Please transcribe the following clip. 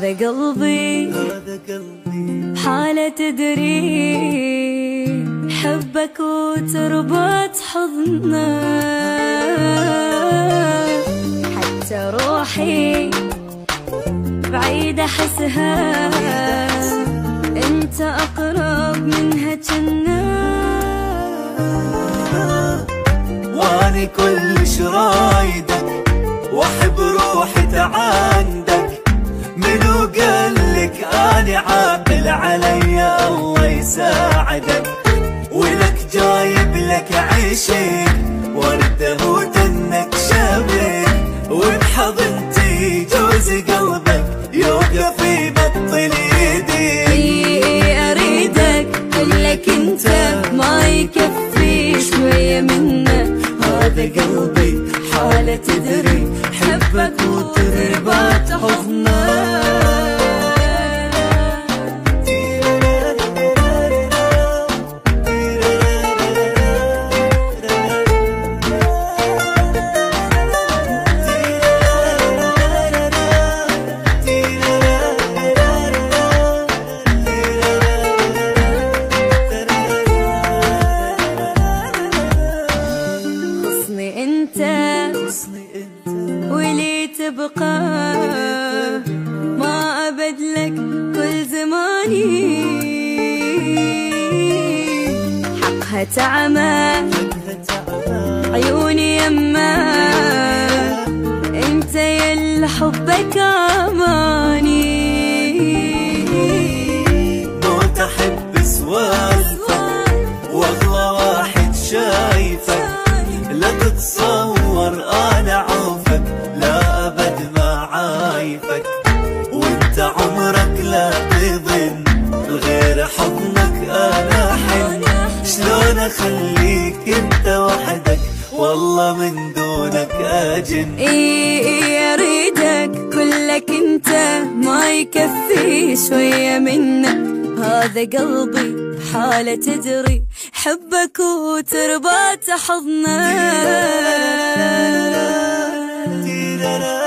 هذا قلبي حالة تدري حبك وتربط حضنه، حتى روحي بعيدة أحسها أنت أقرب منها جنة. واني كلش رايدك واحب روحي تعاندك، منو قالك اني عاقل علي الله يساعدك، ولك جايب لك عيشك ورده وتنك شبك، وبحضنتي جوز قلبك يوقف يبطل يدي. اريدك كلك انت ما يكفي شوية منه، هذا قلبي حالة تدري حبك وتربط حضنه. ولي تبقى ما أبدلك كل زماني، حقها تعمى عيوني يما انت يلا حبك اماني. موت احب سوالفك واغلى واحد شايفك، لا تتصور انا عوفك لا ابد ما عايفك، وانت عمرك لا تظن غير حضنك انا حن، شلون اخليك انت وحدك والله من دونك اجن. اي اريدك كلك انت ما يكفي شوية منه، هذا قلبي حالة تدري حبك وتربط حضنه.